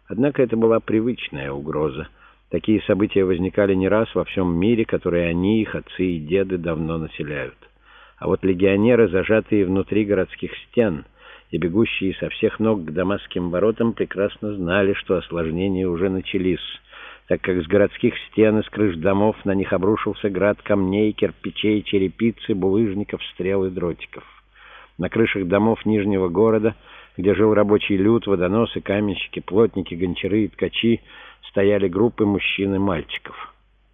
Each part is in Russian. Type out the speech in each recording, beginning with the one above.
Однако это была привычная угроза. Такие события возникали не раз во всем мире, который они, их отцы и деды, давно населяют. А вот легионеры, зажатые внутри городских стен и бегущие со всех ног к Дамасским воротам, прекрасно знали, что осложнения уже начались, так как с городских стен и с крыш домов на них обрушился град камней, кирпичей, черепицы, булыжников, стрел и дротиков. На крышах домов Нижнего города, где жил рабочий люд, водоносы, каменщики, плотники, гончары и ткачи, стояли группы мужчин и мальчиков.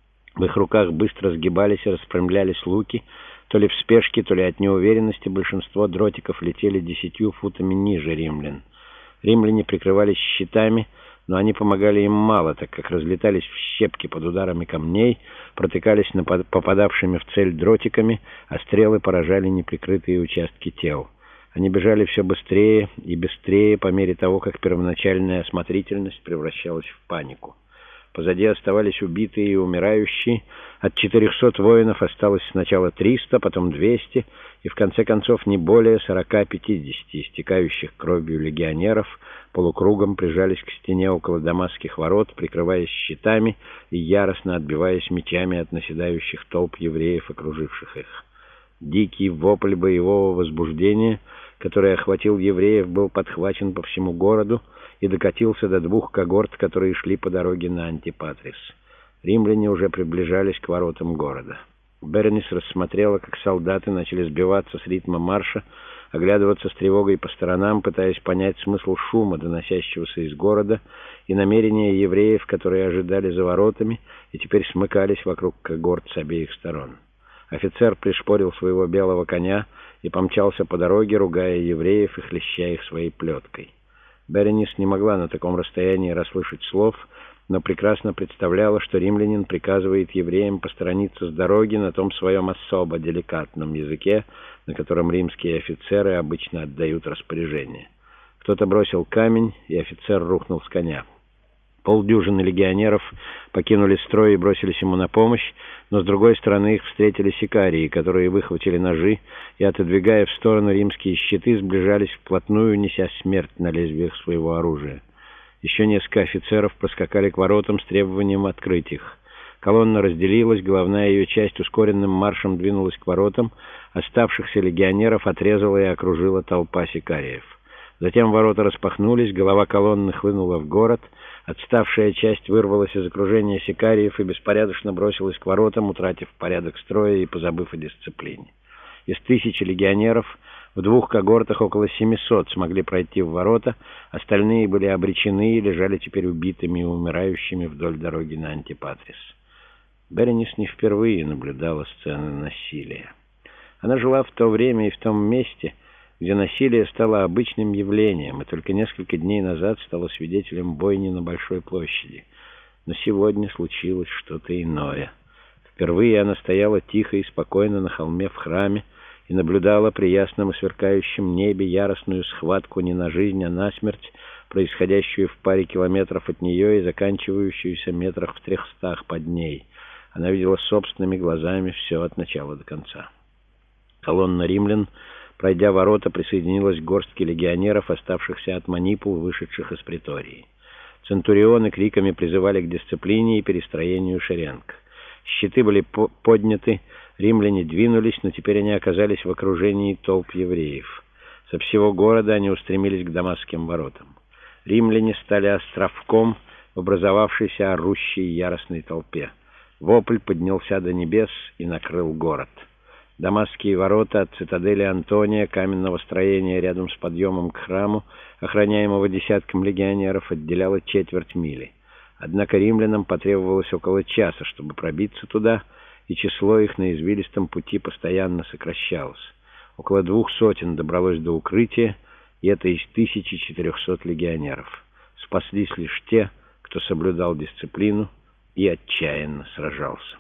В их руках быстро сгибались и распрямлялись луки. То ли в спешке, то ли от неуверенности большинство дротиков летели 10 футами ниже римлян. Римляне прикрывались щитами, но они помогали им мало, так как разлетались в щепки под ударами камней, протыкались попадавшими в цель дротиками, а стрелы поражали неприкрытые участки тел. Они бежали все быстрее и быстрее по мере того, как первоначальная осмотрительность превращалась в панику. Позади оставались убитые и умирающие. От 400 воинов осталось сначала 300, потом 200, и в конце концов не более 40-50 истекающих кровью легионеров полукругом прижались к стене около Дамасских ворот, прикрываясь щитами и яростно отбиваясь мечами от наседающих толп евреев, окруживших их. Дикий вопль боевого возбуждения, который охватил евреев, был подхвачен по всему городу и докатился до 2 когорт, которые шли по дороге на Антипатрис. Римляне уже приближались к воротам города. Беренис рассмотрела, как солдаты начали сбиваться с ритма марша, оглядываться с тревогой по сторонам, пытаясь понять смысл шума, доносящегося из города, и намерения евреев, которые ожидали за воротами и теперь смыкались вокруг когорт с обеих сторон. Офицер пришпорил своего белого коня и помчался по дороге, ругая евреев и хлеща их своей плеткой. Беренис не могла на таком расстоянии расслышать слов, но прекрасно представляла, что римлянин приказывает евреям посторониться с дороги на том своем особо деликатном языке, на котором римские офицеры обычно отдают распоряжение. Кто-то бросил камень, и офицер рухнул с коня. Полдюжины легионеров покинули строй и бросились ему на помощь, но с другой стороны их встретили сикарии, которые выхватили ножи и, отодвигая в сторону римские щиты, сближались вплотную, неся смерть на лезвиях своего оружия. Еще несколько офицеров проскакали к воротам с требованием открыть их. Колонна разделилась, головная ее часть ускоренным маршем двинулась к воротам, оставшихся легионеров отрезала и окружила толпа сикариев. Затем ворота распахнулись, голова колонны хлынула в город, отставшая часть вырвалась из окружения сикариев и беспорядочно бросилась к воротам, утратив порядок строя и позабыв о дисциплине. Из 1000 легионеров в 2 когортах около 700 смогли пройти в ворота, остальные были обречены и лежали теперь убитыми и умирающими вдоль дороги на Антипатрис. Беренис не впервые наблюдала сцены насилия. Она жила в то время и в том месте, где насилие стало обычным явлением, и только несколько дней назад стала свидетелем бойни на Большой площади. Но сегодня случилось что-то иное. Впервые она стояла тихо и спокойно на холме в храме и наблюдала при ясном и сверкающем небе яростную схватку не на жизнь, а на смерть, происходящую в паре километров от нее и заканчивающуюся метрах в 300 под ней. Она видела собственными глазами все от начала до конца. Колонна римлян, пройдя ворота, присоединилась к горстке легионеров, оставшихся от манипул, вышедших из притории. Центурионы криками призывали к дисциплине и перестроению шеренг. Щиты были подняты, римляне двинулись, но теперь они оказались в окружении толп евреев. Со всего города они устремились к Дамасским воротам. Римляне стали островком в образовавшейся орущей яростной толпе. Вопль поднялся до небес и накрыл город. Дамасские ворота от цитадели Антония, каменного строения рядом с подъемом к храму, охраняемого десятком легионеров, отделяло четверть мили. Однако римлянам потребовалось около часа, чтобы пробиться туда, и число их на извилистом пути постоянно сокращалось. Около 200 добралось до укрытия, и это из 1400 легионеров. Спаслись лишь те, кто соблюдал дисциплину и отчаянно сражался.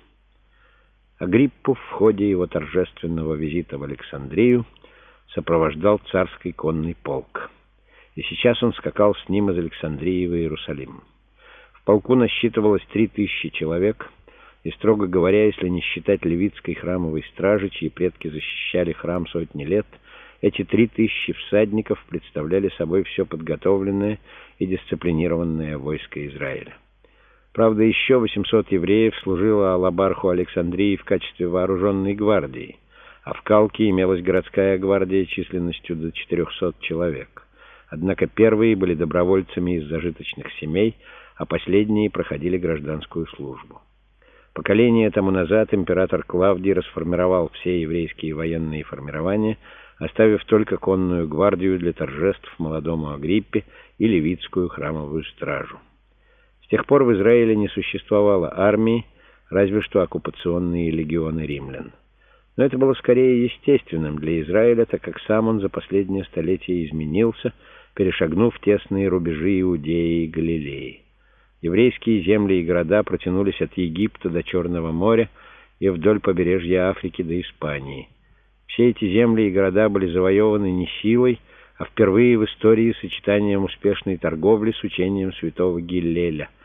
Агриппу в ходе его торжественного визита в Александрию сопровождал царский конный полк. И сейчас он скакал с ним из Александрии в Иерусалим. В полку насчитывалось 3000 человек, и, строго говоря, если не считать левитской храмовой стражи, чьи предки защищали храм сотни лет, эти 3000 всадников представляли собой все подготовленное и дисциплинированное войско Израиля. Правда, еще 800 евреев служило алабарху Александрии в качестве вооруженной гвардии, а в Калке имелась городская гвардия численностью до 400 человек. Однако первые были добровольцами из зажиточных семей, а последние проходили гражданскую службу. Поколение тому назад император Клавдий расформировал все еврейские военные формирования, оставив только конную гвардию для торжеств молодому Агриппе и левитскую храмовую стражу. С тех пор в Израиле не существовало армии, разве что оккупационные легионы римлян. Но это было скорее естественным для Израиля, так как сам он за последнее столетие изменился, перешагнув тесные рубежи Иудеи и Галилеи. Еврейские земли и города протянулись от Египта до Черного моря и вдоль побережья Африки до Испании. Все эти земли и города были завоеваны не силой, а впервые в истории сочетанием успешной торговли с учением святого Гиллеля –